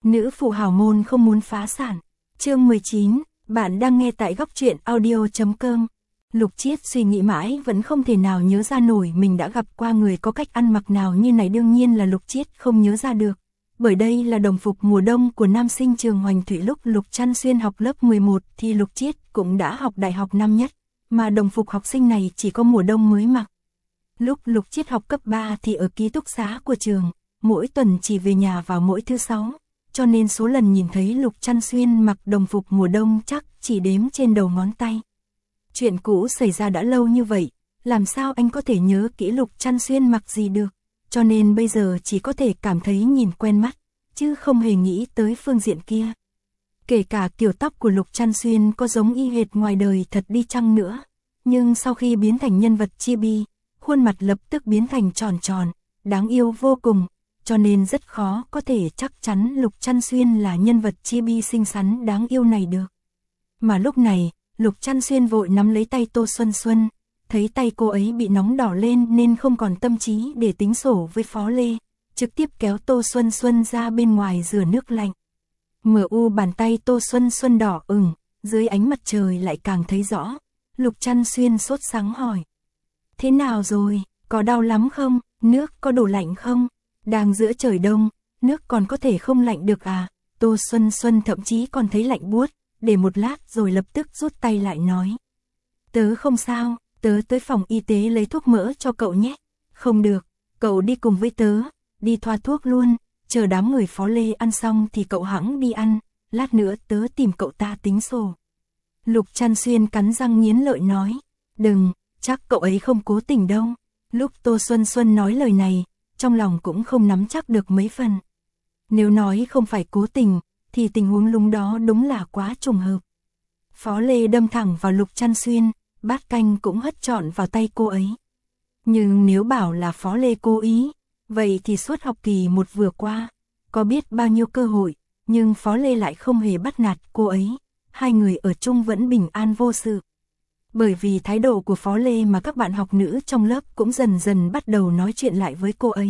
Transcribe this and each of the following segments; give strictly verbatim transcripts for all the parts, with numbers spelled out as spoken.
Nữ phụ hào môn không muốn phá sản. Chương mười chín, bạn đang nghe tại góc truyện audio chấm com. Lục Chiết suy nghĩ mãi vẫn không thể nào nhớ ra nổi mình đã gặp qua người có cách ăn mặc nào như này, đương nhiên là Lục Chiết không nhớ ra được. Bởi đây là đồng phục mùa đông của nam sinh trường Hoành Thủy, lúc Lục Trăn Xuyên học lớp mười một thì Lục Chiết cũng đã học đại học năm nhất, mà đồng phục học sinh này chỉ có mùa đông mới mặc. Lúc Lục Chiết học cấp ba thì ở ký túc xá của trường, mỗi tuần chỉ về nhà vào mỗi thứ sáu, cho nên số lần nhìn thấy Lục Trăn Xuyên mặc đồng phục mùa đông chắc chỉ đếm trên đầu ngón tay. Chuyện cũ xảy ra đã lâu như vậy, làm sao anh có thể nhớ kỹ Lục Trăn Xuyên mặc gì được, cho nên bây giờ chỉ có thể cảm thấy nhìn quen mắt, chứ không hề nghĩ tới phương diện kia. Kể cả kiểu tóc của Lục Trăn Xuyên có giống y hệt ngoài đời thật đi chăng nữa, nhưng sau khi biến thành nhân vật chibi, khuôn mặt lập tức biến thành tròn tròn, đáng yêu vô cùng, cho nên rất khó có thể chắc chắn Lục Trăn Xuyên là nhân vật chibi xinh xắn đáng yêu này được. Mà lúc này, Lục Trăn Xuyên vội nắm lấy tay Tô Xuân Xuân, thấy tay cô ấy bị nóng đỏ lên nên không còn tâm trí để tính sổ với Phó Lê, trực tiếp kéo Tô Xuân Xuân ra bên ngoài rửa nước lạnh. Mờ u bàn tay Tô Xuân Xuân đỏ ửng, dưới ánh mặt trời lại càng thấy rõ. Lục Trăn Xuyên sốt sắng hỏi: "Thế nào rồi, có đau lắm không, nước có đủ lạnh không? Đang giữa trời đông, nước còn có thể không lạnh được à?" Tô Xuân Xuân thậm chí còn thấy lạnh buốt, để một lát rồi lập tức rút tay lại nói: "Tớ không sao, tớ tới phòng y tế lấy thuốc mỡ cho cậu nhé." "Không được, cậu đi cùng với tớ, đi thoa thuốc luôn, chờ đám người Phó Lê ăn xong thì cậu hẵng đi ăn, lát nữa tớ tìm cậu ta tính sổ." Lục Trăn Xuyên cắn răng nghiến lợi nói: "Đừng, chắc cậu ấy không cố tình đâu." Lúc Tô Xuân Xuân nói lời này, trong lòng cũng không nắm chắc được mấy phần. Nếu nói không phải cố tình, thì tình huống lúc đó đúng là quá trùng hợp. Phó Lê đâm thẳng vào Lục Trăn Xuyên, bát canh cũng hất trọn vào tay cô ấy. Nhưng nếu bảo là Phó Lê cố ý, vậy thì suốt học kỳ một vừa qua, có biết bao nhiêu cơ hội, nhưng Phó Lê lại không hề bắt nạt cô ấy, hai người ở chung vẫn bình an vô sự. Bởi vì thái độ của Phó Lê mà các bạn học nữ trong lớp cũng dần dần bắt đầu nói chuyện lại với cô ấy.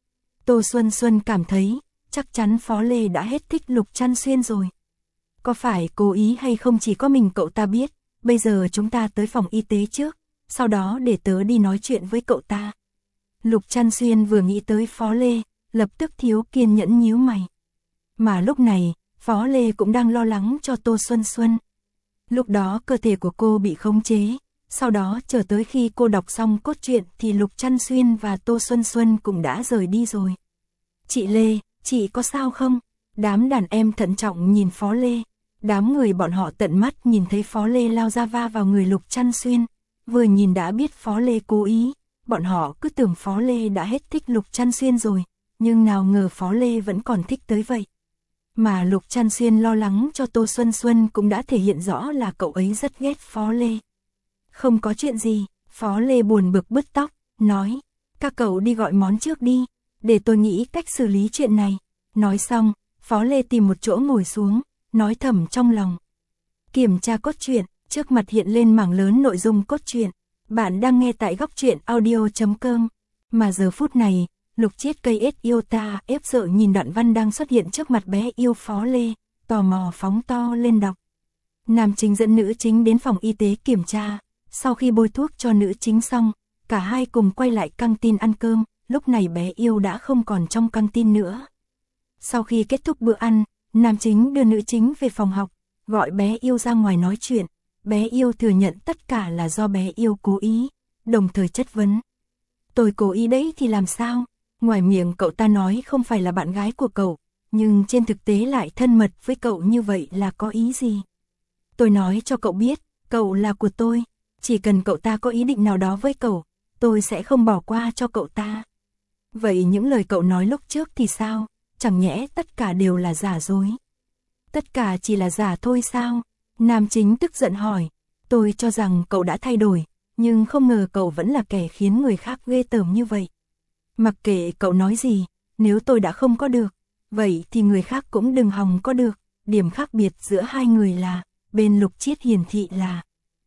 Tô Xuân Xuân cảm thấy, chắc chắn Phó Lê đã hết thích Lục Trăn Xuyên rồi. Có phải cố ý hay không chỉ có mình cậu ta biết, bây giờ chúng ta tới phòng y tế trước, sau đó để tớ đi nói chuyện với cậu ta. Lục Trăn Xuyên vừa nghĩ tới Phó Lê, lập tức thiếu kiên nhẫn nhíu mày. Mà lúc này, Phó Lê cũng đang lo lắng cho Tô Xuân Xuân. Lúc đó cơ thể của cô bị khống chế, sau đó chờ tới khi cô đọc xong cốt truyện thì Lục Trăn Xuyên và Tô Xuân Xuân cũng đã rời đi rồi. "Chị Lê, chị có sao không?" Đám đàn em thận trọng nhìn Phó Lê. Đám người bọn họ tận mắt nhìn thấy Phó Lê lao ra va vào người Lục Trăn Xuyên, vừa nhìn đã biết Phó Lê cố ý. Bọn họ cứ tưởng Phó Lê đã hết thích Lục Trăn Xuyên rồi, nhưng nào ngờ Phó Lê vẫn còn thích tới vậy. Mà Lục Trăn Xuyên lo lắng cho Tô Xuân Xuân cũng đã thể hiện rõ là cậu ấy rất ghét Phó Lê. "Không có chuyện gì." Phó Lê buồn bực bứt tóc, nói: "Các cậu đi gọi món trước đi, để tôi nghĩ cách xử lý chuyện này." Nói xong, Phó Lê tìm một chỗ ngồi xuống, nói thầm trong lòng. Kiểm tra cốt truyện, trước mặt hiện lên mảng lớn nội dung cốt truyện. Bạn đang nghe tại góc truyện audio chấm com. Mà giờ phút này, Lục Chiết cây ết yêu ta ép sợ nhìn đoạn văn đang xuất hiện trước mặt bé yêu Phó Lê, tò mò phóng to lên đọc. Nam chính dẫn nữ chính đến phòng y tế kiểm tra, sau khi bôi thuốc cho nữ chính xong, cả hai cùng quay lại căng tin ăn cơm, lúc này bé yêu đã không còn trong căng tin nữa. Sau khi kết thúc bữa ăn, nam chính đưa nữ chính về phòng học, gọi bé yêu ra ngoài nói chuyện. Bé yêu thừa nhận tất cả là do bé yêu cố ý, đồng thời chất vấn: "Tôi cố ý đấy thì làm sao? Ngoài miệng cậu ta nói không phải là bạn gái của cậu, nhưng trên thực tế lại thân mật với cậu như vậy là có ý gì? Tôi nói cho cậu biết, cậu là của tôi, chỉ cần cậu ta có ý định nào đó với cậu, tôi sẽ không bỏ qua cho cậu ta. Vậy những lời cậu nói lúc trước thì sao? Chẳng nhẽ tất cả đều là giả dối? Tất cả chỉ là giả thôi sao?" Nam chính tức giận hỏi: "Tôi cho rằng cậu đã thay đổi, nhưng không ngờ cậu vẫn là kẻ khiến người khác ghê tởm như vậy. Mặc kệ cậu nói gì, nếu tôi đã không có được, vậy thì người khác cũng đừng hòng có được." Điểm khác biệt giữa hai người là, bên Lục Chiết hiển thị là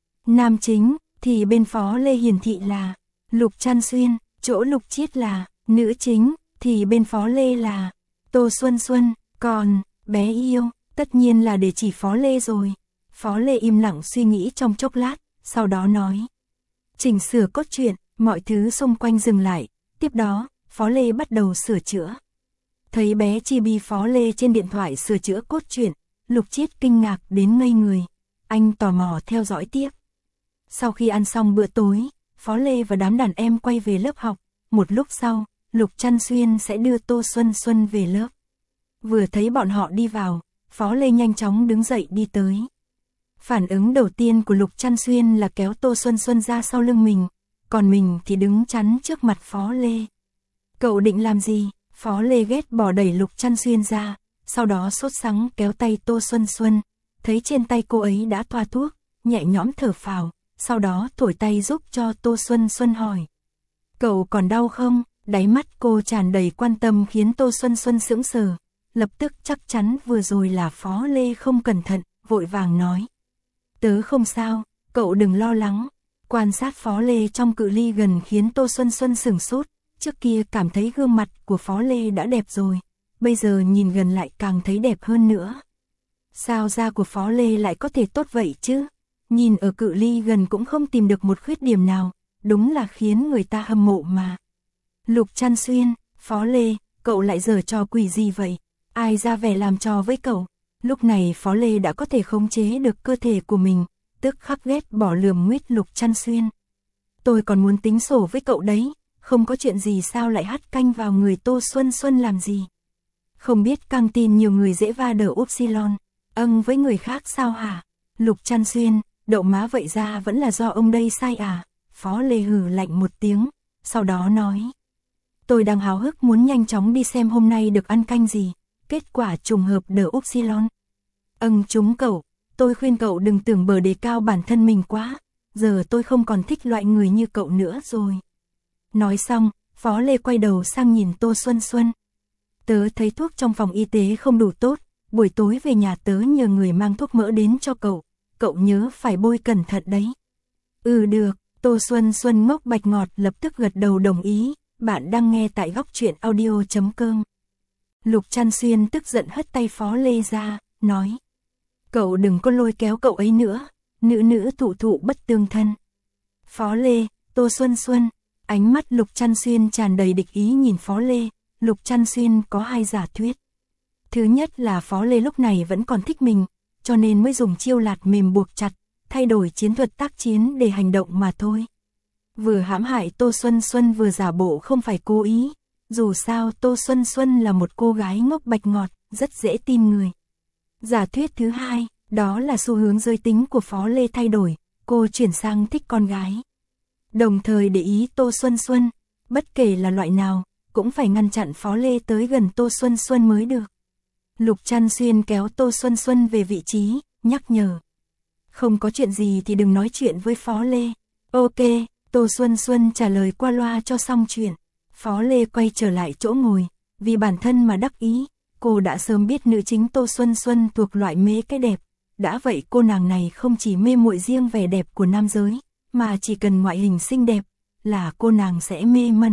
nam chính, thì bên Phó Lê hiển thị là Lục Trăn Xuyên, chỗ Lục Chiết là nữ chính, thì bên Phó Lê là Tô Xuân Xuân, còn Bé yêu, tất nhiên là để chỉ Phó Lê rồi. Phó Lê im lặng suy nghĩ trong chốc lát, sau đó nói. Chỉnh sửa cốt truyện, mọi thứ xung quanh dừng lại, tiếp đó, Phó Lê bắt đầu sửa chữa. Thấy bé chibi Phó Lê trên điện thoại sửa chữa cốt truyện, Lục Chiết kinh ngạc đến ngây người. Anh tò mò theo dõi tiếp. Sau khi ăn xong bữa tối, Phó Lê và đám đàn em quay về lớp học. Một lúc sau, Lục Trăn Xuyên sẽ đưa Tô Xuân Xuân về lớp. Vừa thấy bọn họ đi vào, Phó Lê nhanh chóng đứng dậy đi tới. Phản ứng đầu tiên của Lục Trăn Xuyên là kéo Tô Xuân Xuân ra sau lưng mình, còn mình thì đứng chắn trước mặt Phó Lê. Cậu định làm gì? Phó Lê ghét bỏ đẩy Lục Trăn Xuyên ra, sau đó sốt sắng kéo tay Tô Xuân Xuân, thấy trên tay cô ấy đã thoa thuốc, nhẹ nhõm thở phào, sau đó thổi tay giúp cho Tô Xuân Xuân hỏi. Cậu còn đau không? Đáy mắt cô tràn đầy quan tâm khiến Tô Xuân Xuân sững sờ, lập tức chắc chắn vừa rồi là Phó Lê không cẩn thận, vội vàng nói. Tớ không sao, cậu đừng lo lắng. Quan sát Phó Lê trong cự ly gần khiến Tô Xuân Xuân sửng sốt, trước kia cảm thấy gương mặt của Phó Lê đã đẹp rồi, bây giờ nhìn gần lại càng thấy đẹp hơn nữa. Sao da của Phó Lê lại có thể tốt vậy chứ? Nhìn ở cự ly gần cũng không tìm được một khuyết điểm nào, đúng là khiến người ta hâm mộ mà. Lục Trăn Xuyên, Phó Lê, cậu lại giở trò quỷ gì vậy? Ai ra vẻ làm trò với cậu? Lúc này Phó Lê đã có thể khống chế được cơ thể của mình, tức khắc ghét bỏ lườm nguýt Lục Trăn Xuyên. Tôi còn muốn tính sổ với cậu đấy, không có chuyện gì sao lại hắt canh vào người Tô Xuân Xuân làm gì? Không biết căng tin nhiều người dễ va đỡ upsilon, âng với người khác sao hả? Lục Trăn Xuyên, đậu má vậy ra vẫn là do ông đây sai à? Phó Lê hừ lạnh một tiếng, sau đó nói. Tôi đang háo hức muốn nhanh chóng đi xem hôm nay được ăn canh gì, kết quả trùng hợp đỡ upsilon. Âng chúng cậu, tôi khuyên cậu đừng tưởng bờ đề cao bản thân mình quá, giờ tôi không còn thích loại người như cậu nữa rồi. Nói xong, Phó Lê quay đầu sang nhìn Tô Xuân Xuân. Tớ thấy thuốc trong phòng y tế không đủ tốt, buổi tối về nhà tớ nhờ người mang thuốc mỡ đến cho cậu, cậu nhớ phải bôi cẩn thận đấy. Ừ được, Tô Xuân Xuân ngốc bạch ngọt lập tức gật đầu đồng ý, bạn đang nghe tại góc truyện audio chấm com. Lục Trăn Xuyên tức giận hất tay Phó Lê ra, nói. Cậu đừng có lôi kéo cậu ấy nữa, nữ nữ thụ thụ bất tương thân. Phó Lê, Tô Xuân Xuân, ánh mắt Lục Trăn Xuyên tràn đầy địch ý nhìn Phó Lê, Lục Trăn Xuyên có hai giả thuyết. Thứ nhất là Phó Lê lúc này vẫn còn thích mình, cho nên mới dùng chiêu lạt mềm buộc chặt, thay đổi chiến thuật tác chiến để hành động mà thôi. Vừa hãm hại Tô Xuân Xuân vừa giả bộ không phải cố ý, dù sao Tô Xuân Xuân là một cô gái ngốc bạch ngọt, rất dễ tin người. Giả thuyết thứ hai, đó là xu hướng giới tính của Phó Lê thay đổi, cô chuyển sang thích con gái. Đồng thời để ý Tô Xuân Xuân, bất kể là loại nào, cũng phải ngăn chặn Phó Lê tới gần Tô Xuân Xuân mới được. Lục Trăn Xuyên kéo Tô Xuân Xuân về vị trí, nhắc nhở. Không có chuyện gì thì đừng nói chuyện với Phó Lê. Ok, Tô Xuân Xuân trả lời qua loa cho xong chuyện. Phó Lê quay trở lại chỗ ngồi, vì bản thân mà đắc ý, cô đã sớm biết nữ chính Tô Xuân Xuân thuộc loại mê cái đẹp. Đã vậy cô nàng này không chỉ mê muội riêng vẻ đẹp của nam giới, mà chỉ cần ngoại hình xinh đẹp, là cô nàng sẽ mê mẩn.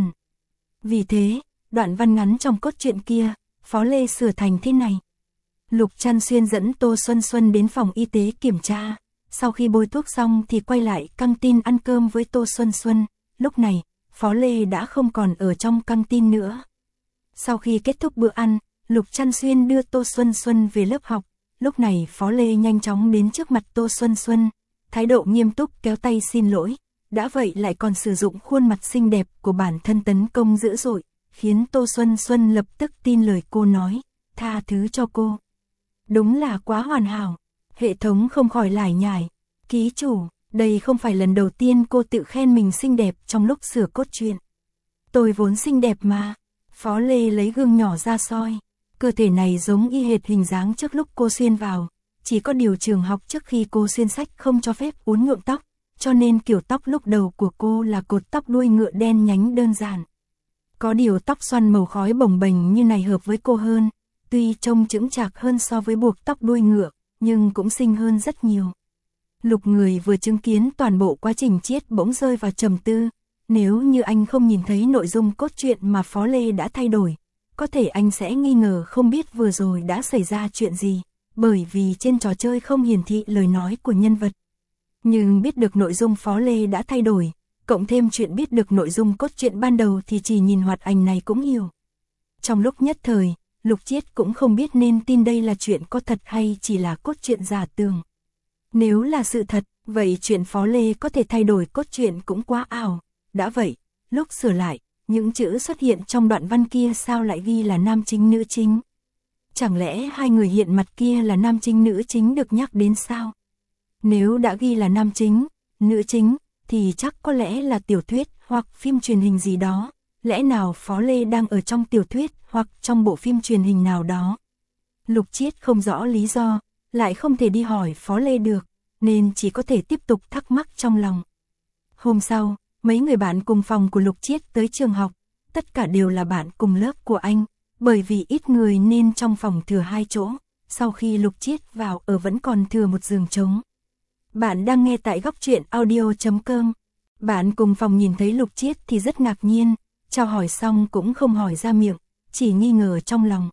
Vì thế, đoạn văn ngắn trong cốt truyện kia, Phó Lê sửa thành thế này. Lục Trăn Xuyên dẫn Tô Xuân Xuân đến phòng y tế kiểm tra, sau khi bôi thuốc xong thì quay lại căng tin ăn cơm với Tô Xuân Xuân, lúc này, Phó Lê đã không còn ở trong căng tin nữa. Sau khi kết thúc bữa ăn, Lục Trăn Xuyên đưa Tô Xuân Xuân về lớp học, lúc này Phó Lê nhanh chóng đến trước mặt Tô Xuân Xuân, thái độ nghiêm túc kéo tay xin lỗi, đã vậy lại còn sử dụng khuôn mặt xinh đẹp của bản thân tấn công dữ dội, khiến Tô Xuân Xuân lập tức tin lời cô nói, tha thứ cho cô. Đúng là quá hoàn hảo, hệ thống không khỏi lải nhải, ký chủ, đây không phải lần đầu tiên cô tự khen mình xinh đẹp trong lúc sửa cốt truyện. Tôi vốn xinh đẹp mà. Phó Lê lấy gương nhỏ ra soi, cơ thể này giống y hệt hình dáng trước lúc cô xuyên vào, chỉ có điều trường học trước khi cô xuyên sách không cho phép uốn nhuộm tóc, cho nên kiểu tóc lúc đầu của cô là cột tóc đuôi ngựa đen nhánh đơn giản. Có điều tóc xoăn màu khói bồng bềnh như này hợp với cô hơn, tuy trông chững chạc hơn so với buộc tóc đuôi ngựa, nhưng cũng xinh hơn rất nhiều. Lục Người vừa chứng kiến toàn bộ quá trình chiết bỗng rơi vào trầm tư, nếu như anh không nhìn thấy nội dung cốt truyện mà Phó Lê đã thay đổi, có thể anh sẽ nghi ngờ không biết vừa rồi đã xảy ra chuyện gì, bởi vì trên trò chơi không hiển thị lời nói của nhân vật. Nhưng biết được nội dung Phó Lê đã thay đổi, cộng thêm chuyện biết được nội dung cốt truyện ban đầu thì chỉ nhìn hoạt ảnh này cũng hiểu. Trong lúc nhất thời, Lục Chiết cũng không biết nên tin đây là chuyện có thật hay chỉ là cốt truyện giả tường. Nếu là sự thật, vậy chuyện Phó Lê có thể thay đổi cốt truyện cũng quá ảo. Đã vậy, lúc sửa lại, những chữ xuất hiện trong đoạn văn kia sao lại ghi là nam chính nữ chính? Chẳng lẽ hai người hiện mặt kia là nam chính nữ chính được nhắc đến sao? Nếu đã ghi là nam chính, nữ chính, thì chắc có lẽ là tiểu thuyết hoặc phim truyền hình gì đó. Lẽ nào Phó Lê đang ở trong tiểu thuyết hoặc trong bộ phim truyền hình nào đó? Lục Chiết không rõ lý do, lại không thể đi hỏi Phó Lê được, nên chỉ có thể tiếp tục thắc mắc trong lòng. Hôm sau, mấy người bạn cùng phòng của Lục Chiết tới trường học, tất cả đều là bạn cùng lớp của anh, bởi vì ít người nên trong phòng thừa hai chỗ, sau khi Lục Chiết vào ở vẫn còn thừa một giường trống. Bạn đang nghe tại góc truyện audio chấm com. Bạn cùng phòng nhìn thấy Lục Chiết thì rất ngạc nhiên, chào hỏi xong cũng không hỏi ra miệng, chỉ nghi ngờ trong lòng.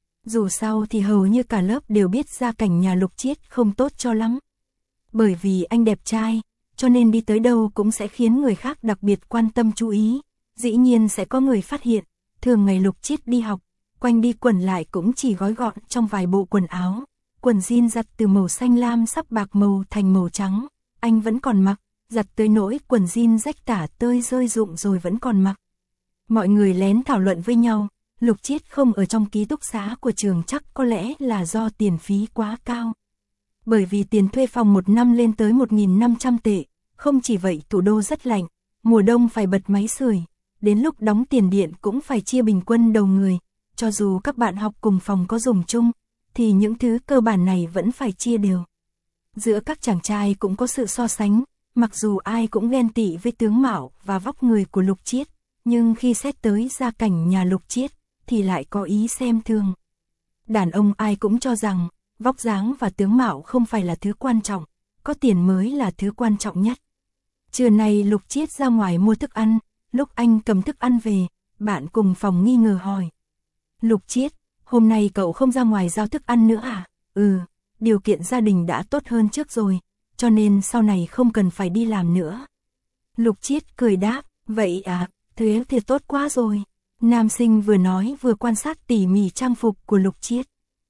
Dù sao thì hầu như cả lớp đều biết gia cảnh nhà Lục Chiết không tốt cho lắm. Bởi vì anh đẹp trai, cho nên đi tới đâu cũng sẽ khiến người khác đặc biệt quan tâm chú ý. Dĩ nhiên sẽ có người phát hiện, thường ngày Lục Chiết đi học, quanh đi quẩn lại cũng chỉ gói gọn trong vài bộ quần áo. Quần jean giặt từ màu xanh lam sắp bạc màu thành màu trắng, anh vẫn còn mặc, giặt tới nỗi quần jean rách tả tơi rơi rụng rồi vẫn còn mặc. Mọi người lén thảo luận với nhau, Lục Chiết không ở trong ký túc xá của trường chắc có lẽ là do tiền phí quá cao. Bởi vì tiền thuê phòng một năm lên tới một nghìn năm trăm tệ, không chỉ vậy thủ đô rất lạnh, mùa đông phải bật máy sưởi, đến lúc đóng tiền điện cũng phải chia bình quân đầu người, cho dù các bạn học cùng phòng có dùng chung, thì những thứ cơ bản này vẫn phải chia đều. Giữa các chàng trai cũng có sự so sánh, mặc dù ai cũng ghen tị với tướng mạo và vóc người của Lục Chiết, nhưng khi xét tới gia cảnh nhà Lục Chiết, thì lại có ý xem thường. Đàn ông ai cũng cho rằng, vóc dáng và tướng mạo không phải là thứ quan trọng, có tiền mới là thứ quan trọng nhất. Trưa nay Lục Chiết ra ngoài mua thức ăn, lúc anh cầm thức ăn về, bạn cùng phòng nghi ngờ hỏi. Lục Chiết, hôm nay cậu không ra ngoài giao thức ăn nữa à? Ừ, điều kiện gia đình đã tốt hơn trước rồi, cho nên sau này không cần phải đi làm nữa. Lục Chiết cười đáp, vậy à, thế thì tốt quá rồi. Nam sinh vừa nói vừa quan sát tỉ mỉ trang phục của Lục Chiết.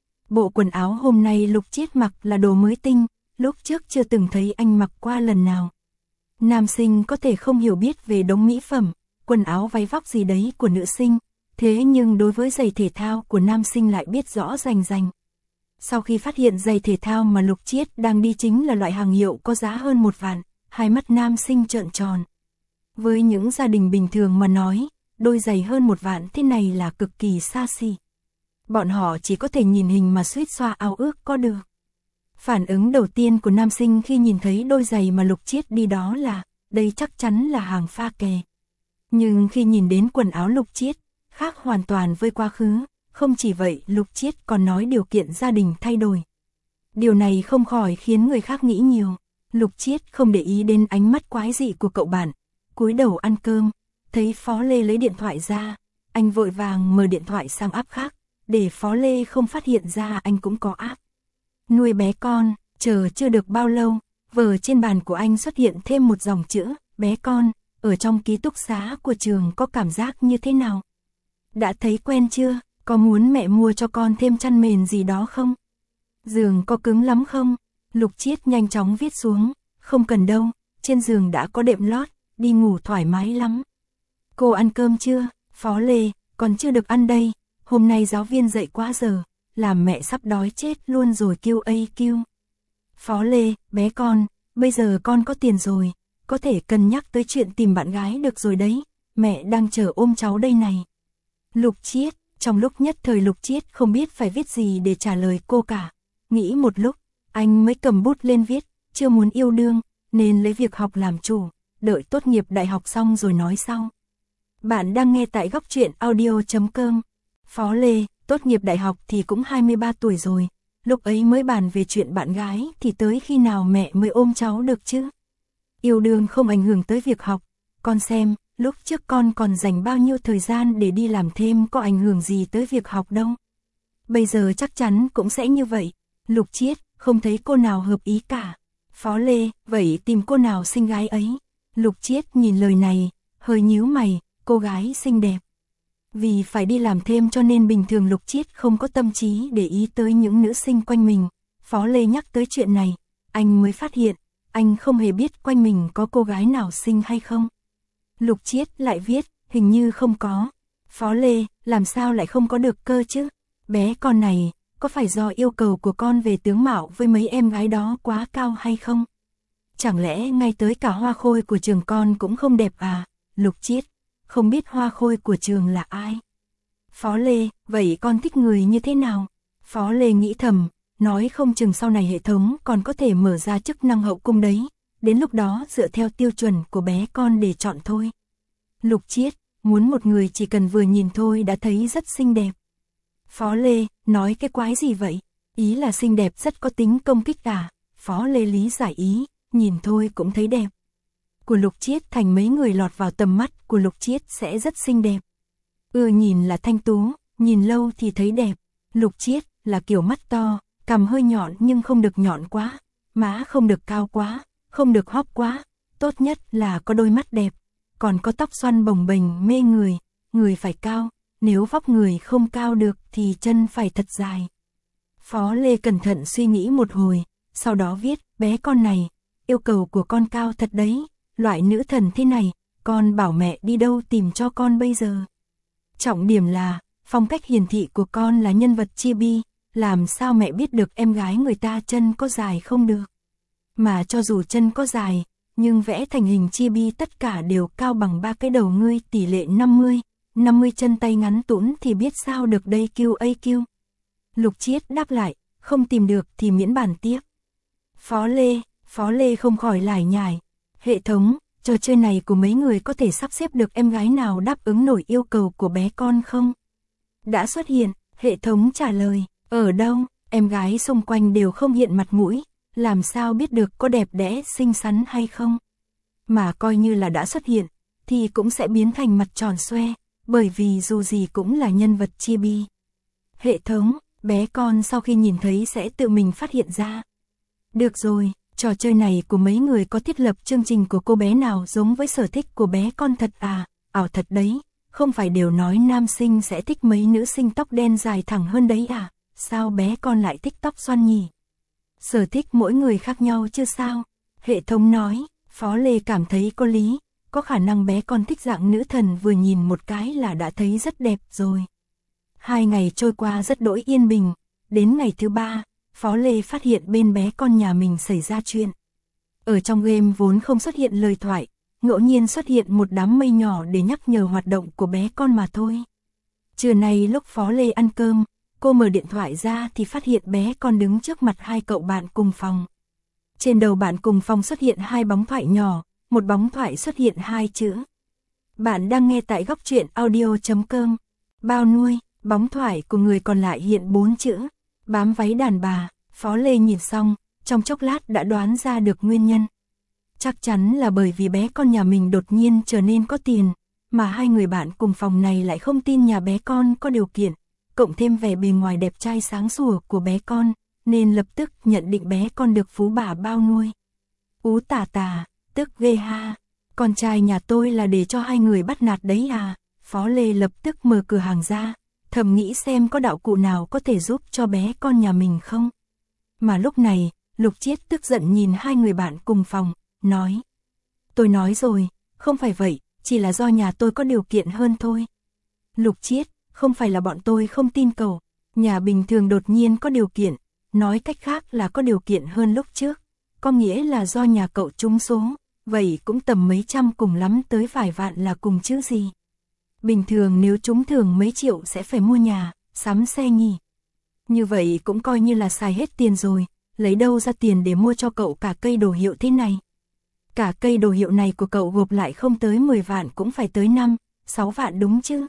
Bộ quần áo hôm nay Lục Chiết mặc là đồ mới tinh, lúc trước chưa từng thấy anh mặc qua lần nào. Nam sinh có thể không hiểu biết về đống mỹ phẩm, quần áo váy vóc gì đấy của nữ sinh, thế nhưng đối với giày thể thao của nam sinh lại biết rõ rành rành. Sau khi phát hiện giày thể thao mà Lục Chiết đang đi chính là loại hàng hiệu có giá hơn một vạn, hai mắt nam sinh trợn tròn. Với những gia đình bình thường mà nói, đôi giày hơn một vạn thế này là cực kỳ xa xỉ. Bọn họ chỉ có thể nhìn hình mà suýt xoa ao ước có được. Phản ứng đầu tiên của nam sinh khi nhìn thấy đôi giày mà Lục Chiết đi đó là, đây chắc chắn là hàng pha kè. Nhưng khi nhìn đến quần áo Lục Chiết, khác hoàn toàn với quá khứ, không chỉ vậy Lục Chiết còn nói điều kiện gia đình thay đổi. Điều này không khỏi khiến người khác nghĩ nhiều. Lục Chiết không để ý đến ánh mắt quái dị của cậu bạn, cúi đầu ăn cơm, thấy Phó Lê lấy điện thoại ra, anh vội vàng mở điện thoại sang app khác, để Phó Lê không phát hiện ra anh cũng có app. Nuôi bé con, chờ chưa được bao lâu, vở trên bàn của anh xuất hiện thêm một dòng chữ, bé con, ở trong ký túc xá của trường có cảm giác như thế nào? Đã thấy quen chưa, có muốn mẹ mua cho con thêm chăn mền gì đó không? Giường có cứng lắm không? Lục Chiết nhanh chóng viết xuống, không cần đâu, trên giường đã có đệm lót, đi ngủ thoải mái lắm. Cô ăn cơm chưa? Phó Lê, còn chưa được ăn đây, hôm nay giáo viên dạy quá giờ, làm mẹ sắp đói chết luôn rồi kêu a kêu. Phó Lê, bé con, bây giờ con có tiền rồi, có thể cân nhắc tới chuyện tìm bạn gái được rồi đấy, mẹ đang chờ ôm cháu đây này. Lục Chiết, trong lúc nhất thời Lục Chiết không biết phải viết gì để trả lời cô cả, nghĩ một lúc, anh mới cầm bút lên viết, chưa muốn yêu đương, nên lấy việc học làm chủ, đợi tốt nghiệp đại học xong rồi nói sau. Bạn đang nghe tại góc truyện audio chấm com. Phó Lê, tốt nghiệp đại học thì cũng hai mươi ba tuổi rồi, lúc ấy mới bàn về chuyện bạn gái thì tới khi nào mẹ mới ôm cháu được chứ? Yêu đương không ảnh hưởng tới việc học, con xem, lúc trước con còn dành bao nhiêu thời gian để đi làm thêm có ảnh hưởng gì tới việc học đâu. Bây giờ chắc chắn cũng sẽ như vậy. Lục Chiết, không thấy cô nào hợp ý cả. Phó Lê, vậy tìm cô nào xinh gái ấy. Lục Chiết nhìn lời này, hơi nhíu mày, cô gái xinh đẹp. Vì phải đi làm thêm cho nên bình thường Lục Chiết không có tâm trí để ý tới những nữ sinh quanh mình. Phó Lê nhắc tới chuyện này, anh mới phát hiện, anh không hề biết quanh mình có cô gái nào xinh hay không. Lục Chiết lại viết, hình như không có. Phó Lê, làm sao lại không có được cơ chứ? Bé con này, có phải do yêu cầu của con về tướng mạo với mấy em gái đó quá cao hay không? Chẳng lẽ ngay tới cả hoa khôi của trường con cũng không đẹp à? Lục Chiết, không biết hoa khôi của trường là ai? Phó Lê, vậy con thích người như thế nào? Phó Lê nghĩ thầm, nói không chừng sau này hệ thống còn có thể mở ra chức năng hậu cung đấy. Đến lúc đó dựa theo tiêu chuẩn của bé con để chọn thôi. Lục Chiết, muốn một người chỉ cần vừa nhìn thôi đã thấy rất xinh đẹp. Phó Lê, nói cái quái gì vậy? Ý là xinh đẹp rất có tính công kích à? Phó Lê lý giải ý, nhìn thôi cũng thấy đẹp. Của Lục Chiết thành mấy người lọt vào tầm mắt của Lục Chiết sẽ rất xinh đẹp. Ưa nhìn là thanh tú, nhìn lâu thì thấy đẹp. Lục Chiết là kiểu mắt to, cằm hơi nhọn nhưng không được nhọn quá, má không được cao quá, không được hóp quá, tốt nhất là có đôi mắt đẹp, còn có tóc xoăn bồng bềnh mê người, người phải cao, nếu vóc người không cao được thì chân phải thật dài. Phó Lê cẩn thận suy nghĩ một hồi, sau đó viết, bé con này, yêu cầu của con cao thật đấy, loại nữ thần thế này, con bảo mẹ đi đâu tìm cho con bây giờ. Trọng điểm là, phong cách hiển thị của con là nhân vật chibi, làm sao mẹ biết được em gái người ta chân có dài không được. Mà cho dù chân có dài, nhưng vẽ thành hình chibi tất cả đều cao bằng ba cái đầu ngươi, tỷ lệ năm mươi, năm mươi chân tay ngắn tũn thì biết sao được đây Q A Q. Lục Chiết đáp lại, không tìm được thì miễn bàn tiếp. Phó Lê, Phó Lê không khỏi lải nhải. Hệ thống, trò chơi này của mấy người có thể sắp xếp được em gái nào đáp ứng nổi yêu cầu của bé con không? Đã xuất hiện, hệ thống trả lời, ở đâu, em gái xung quanh đều không hiện mặt mũi, làm sao biết được có đẹp đẽ xinh xắn hay không? Mà coi như là đã xuất hiện, thì cũng sẽ biến thành mặt tròn xoe, bởi vì dù gì cũng là nhân vật chibi. Hệ thống, bé con sau khi nhìn thấy sẽ tự mình phát hiện ra. Được rồi, trò chơi này của mấy người có thiết lập chương trình của cô bé nào giống với sở thích của bé con thật à? Ảo thật đấy, không phải đều nói nam sinh sẽ thích mấy nữ sinh tóc đen dài thẳng hơn đấy à? Sao bé con lại thích tóc xoăn nhỉ? Sở thích mỗi người khác nhau chứ sao? Hệ thống nói, Phó Lê cảm thấy có lý, có khả năng bé con thích dạng nữ thần vừa nhìn một cái là đã thấy rất đẹp rồi. Hai ngày trôi qua rất đỗi yên bình, đến ngày thứ ba, Phó Lê phát hiện bên bé con nhà mình xảy ra chuyện. Ở trong game vốn không xuất hiện lời thoại, ngẫu nhiên xuất hiện một đám mây nhỏ để nhắc nhở hoạt động của bé con mà thôi. Trưa nay lúc Phó Lê ăn cơm, cô mở điện thoại ra thì phát hiện bé con đứng trước mặt hai cậu bạn cùng phòng. Trên đầu bạn cùng phòng xuất hiện hai bóng thoại nhỏ, một bóng thoại xuất hiện hai chữ. Bạn đang nghe tại góc truyện audio chấm com. Bao nuôi, bóng thoại của người còn lại hiện bốn chữ. Bám váy đàn bà. Phó Lê nhìn xong, trong chốc lát đã đoán ra được nguyên nhân. Chắc chắn là bởi vì bé con nhà mình đột nhiên trở nên có tiền, mà hai người bạn cùng phòng này lại không tin nhà bé con có điều kiện, cộng thêm vẻ bề ngoài đẹp trai sáng sủa của bé con, nên lập tức nhận định bé con được phú bà bao nuôi. Ú tà tà, tức ghê ha, con trai nhà tôi là để cho hai người bắt nạt đấy à? Phó Lê lập tức mở cửa hàng ra, thầm nghĩ xem có đạo cụ nào có thể giúp cho bé con nhà mình không. Mà lúc này, Lục Chiết tức giận nhìn hai người bạn cùng phòng, nói. Tôi nói rồi, không phải vậy, chỉ là do nhà tôi có điều kiện hơn thôi. Lục Chiết, không phải là bọn tôi không tin cậu, nhà bình thường đột nhiên có điều kiện, nói cách khác là có điều kiện hơn lúc trước, có nghĩa là do nhà cậu trúng số, vậy cũng tầm mấy trăm cùng lắm tới vài vạn là cùng chứ gì. Bình thường nếu trúng thưởng mấy triệu sẽ phải mua nhà, sắm xe nhỉ. Như vậy cũng coi như là xài hết tiền rồi, lấy đâu ra tiền để mua cho cậu cả cây đồ hiệu thế này. Cả cây đồ hiệu này của cậu gộp lại không tới mười vạn cũng phải tới năm, sáu vạn đúng chứ.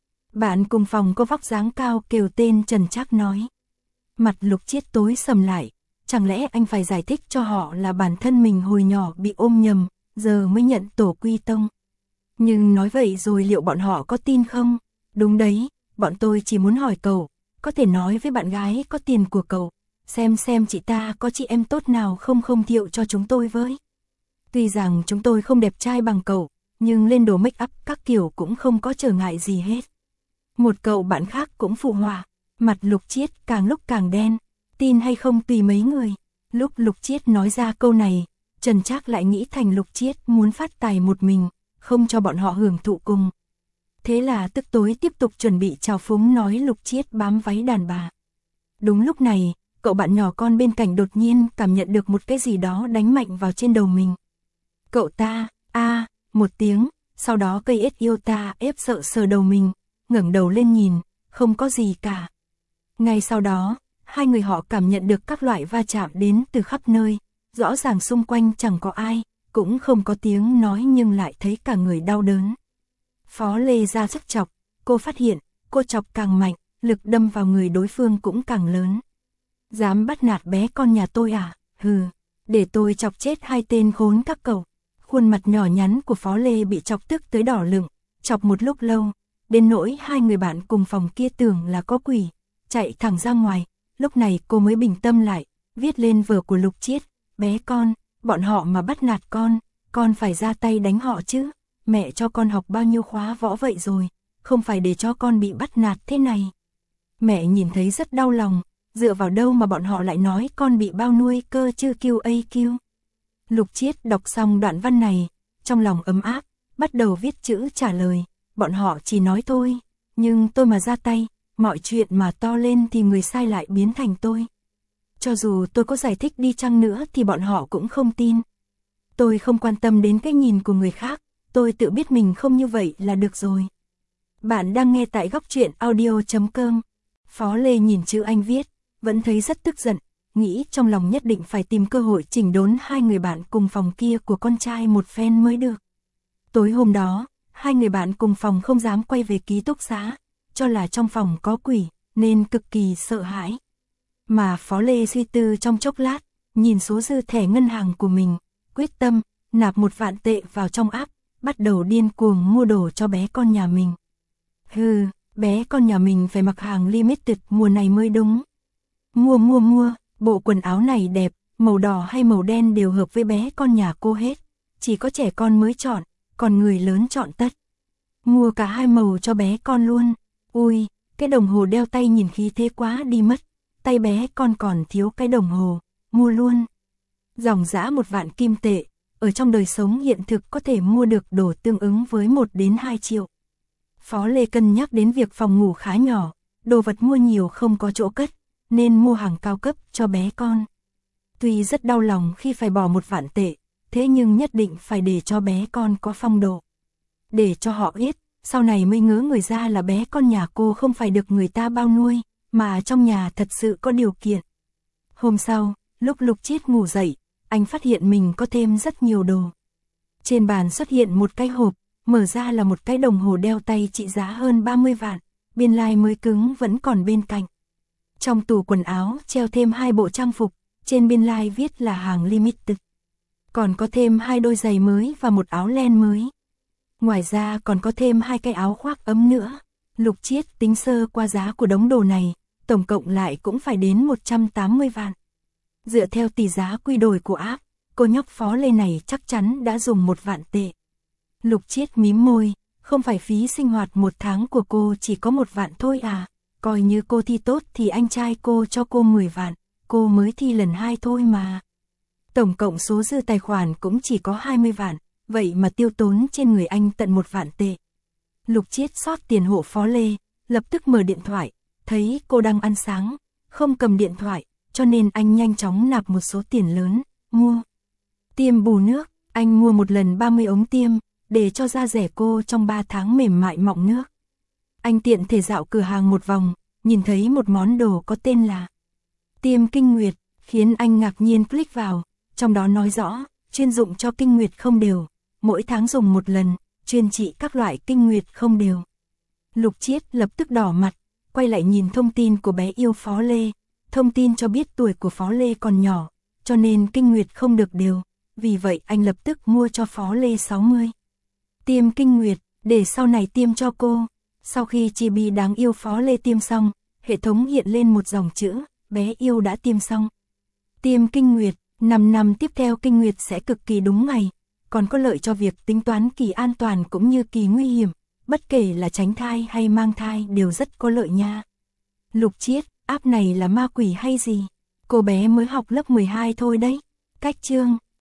Bạn cùng phòng có vóc dáng cao kêu tên Trần Trác nói. Mặt Lục Chiết tối sầm lại, chẳng lẽ anh phải giải thích cho họ là bản thân mình hồi nhỏ bị ôm nhầm, giờ mới nhận tổ quy tông. Nhưng nói vậy rồi liệu bọn họ có tin không? Đúng đấy, bọn tôi chỉ muốn hỏi cậu, có thể nói với bạn gái có tiền của cậu, xem xem chị ta có chị em tốt nào không không thiệu cho chúng tôi với. Tuy rằng chúng tôi không đẹp trai bằng cậu, nhưng lên đồ make up các kiểu cũng không có trở ngại gì hết. Một cậu bạn khác cũng phụ họa, mặt Lục Chiết càng lúc càng đen, tin hay không tùy mấy người. Lúc Lục Chiết nói ra câu này, Trần Trác lại nghĩ thành Lục Chiết muốn phát tài một mình, không cho bọn họ hưởng thụ cùng. Thế là tức tối tiếp tục chuẩn bị chào phúng nói Lục Chiết bám váy đàn bà. Đúng lúc này, cậu bạn nhỏ con bên cạnh đột nhiên cảm nhận được một cái gì đó đánh mạnh vào trên đầu mình. Cậu ta, a một tiếng, sau đó cây ếch yêu ta ép sợ sờ đầu mình, ngẩng đầu lên nhìn, không có gì cả. Ngay sau đó, hai người họ cảm nhận được các loại va chạm đến từ khắp nơi, rõ ràng xung quanh chẳng có ai, cũng không có tiếng nói nhưng lại thấy cả người đau đớn. Phó Lê ra sức chọc, cô phát hiện, cô chọc càng mạnh, lực đâm vào người đối phương cũng càng lớn. Dám bắt nạt bé con nhà tôi à? Hừ, để tôi chọc chết hai tên khốn các cậu. Khuôn mặt nhỏ nhắn của Phó Lê bị chọc tức tới đỏ lựng, chọc một lúc lâu, đến nỗi hai người bạn cùng phòng kia tưởng là có quỷ, chạy thẳng ra ngoài. Lúc này cô mới bình tâm lại, viết lên vở của Lục Chiết, bé con, bọn họ mà bắt nạt con, con phải ra tay đánh họ chứ. Mẹ cho con học bao nhiêu khóa võ vậy rồi, không phải để cho con bị bắt nạt thế này. Mẹ nhìn thấy rất đau lòng, dựa vào đâu mà bọn họ lại nói con bị bao nuôi cơ chứ kiu a kiu. Lục Chiết đọc xong đoạn văn này, trong lòng ấm áp, bắt đầu viết chữ trả lời, bọn họ chỉ nói thôi, nhưng tôi mà ra tay, mọi chuyện mà to lên thì người sai lại biến thành tôi. Cho dù tôi có giải thích đi chăng nữa thì bọn họ cũng không tin. Tôi không quan tâm đến cái nhìn của người khác, tôi tự biết mình không như vậy là được rồi. Bạn đang nghe tại góc truyện audio chấm com. Phó Lê nhìn chữ anh viết, vẫn thấy rất tức giận, nghĩ trong lòng nhất định phải tìm cơ hội chỉnh đốn hai người bạn cùng phòng kia của con trai một phen mới được. Tối hôm đó, hai người bạn cùng phòng không dám quay về ký túc xá, cho là trong phòng có quỷ, nên cực kỳ sợ hãi. Mà Phó Lê suy tư trong chốc lát, nhìn số dư thẻ ngân hàng của mình, quyết tâm, nạp một vạn tệ vào trong app, bắt đầu điên cuồng mua đồ cho bé con nhà mình. Hừ, bé con nhà mình phải mặc hàng limited mùa này mới đúng. Mua mua mua, bộ quần áo này đẹp, màu đỏ hay màu đen đều hợp với bé con nhà cô hết. Chỉ có trẻ con mới chọn, còn người lớn chọn tất. Mua cả hai màu cho bé con luôn. Ui, cái đồng hồ đeo tay nhìn khí thế quá đi mất. Tay bé con còn thiếu cái đồng hồ, mua luôn. Dòng dã một vạn kim tệ, ở trong đời sống hiện thực có thể mua được đồ tương ứng với một đến hai triệu. Phó Lê cân nhắc đến việc phòng ngủ khá nhỏ, đồ vật mua nhiều không có chỗ cất, nên mua hàng cao cấp cho bé con. Tuy rất đau lòng khi phải bỏ một vạn tệ, thế nhưng nhất định phải để cho bé con có phong độ. Để cho họ biết, sau này mới ngớ người ra là bé con nhà cô không phải được người ta bao nuôi, mà trong nhà thật sự có điều kiện. Hôm sau, lúc Lục Chiết ngủ dậy, anh phát hiện mình có thêm rất nhiều đồ. Trên bàn xuất hiện một cái hộp, mở ra là một cái đồng hồ đeo tay trị giá hơn ba mươi vạn, biên lai mới cứng vẫn còn bên cạnh. Trong tủ quần áo treo thêm hai bộ trang phục, trên biên lai viết là hàng limited. Còn có thêm hai đôi giày mới và một áo len mới. Ngoài ra còn có thêm hai cái áo khoác ấm nữa. Lục Chiết tính sơ qua giá của đống đồ này, tổng cộng lại cũng phải đến một trăm tám mươi vạn. Dựa theo tỷ giá quy đổi của app, cô nhóc Phó Lê này chắc chắn đã dùng một vạn tệ. Lục Chiết mím môi, không phải phí sinh hoạt một tháng của cô chỉ có một vạn thôi à, coi như cô thi tốt thì anh trai cô cho cô mười vạn, cô mới thi lần hai thôi mà. Tổng cộng số dư tài khoản cũng chỉ có hai mươi vạn, vậy mà tiêu tốn trên người anh tận một vạn tệ. Lục Chiết xót tiền hộ Phó Lê, lập tức mở điện thoại, thấy cô đang ăn sáng, không cầm điện thoại, cho nên anh nhanh chóng nạp một số tiền lớn, mua. Tiêm bù nước, anh mua một lần ba mươi ống tiêm, để cho da rẻ cô trong ba tháng mềm mại mọng nước. Anh tiện thể dạo cửa hàng một vòng, nhìn thấy một món đồ có tên là tiêm kinh nguyệt, khiến anh ngạc nhiên click vào, trong đó nói rõ, chuyên dụng cho kinh nguyệt không đều, mỗi tháng dùng một lần, chuyên trị các loại kinh nguyệt không đều. Lục Chiết lập tức đỏ mặt, quay lại nhìn thông tin của bé yêu Phó Lê, thông tin cho biết tuổi của Phó Lê còn nhỏ, cho nên kinh nguyệt không được đều, vì vậy anh lập tức mua cho Phó Lê sáu mươi. Tiêm kinh nguyệt, để sau này tiêm cho cô. Sau khi chibi đáng yêu Phó Lê tiêm xong, hệ thống hiện lên một dòng chữ, bé yêu đã tiêm xong. Tiêm kinh nguyệt, năm năm tiếp theo kinh nguyệt sẽ cực kỳ đúng ngày, còn có lợi cho việc tính toán kỳ an toàn cũng như kỳ nguy hiểm, bất kể là tránh thai hay mang thai đều rất có lợi nha. Lục Chiết, app này là ma quỷ hay gì? Cô bé mới học lớp mười hai thôi đấy. Cách chương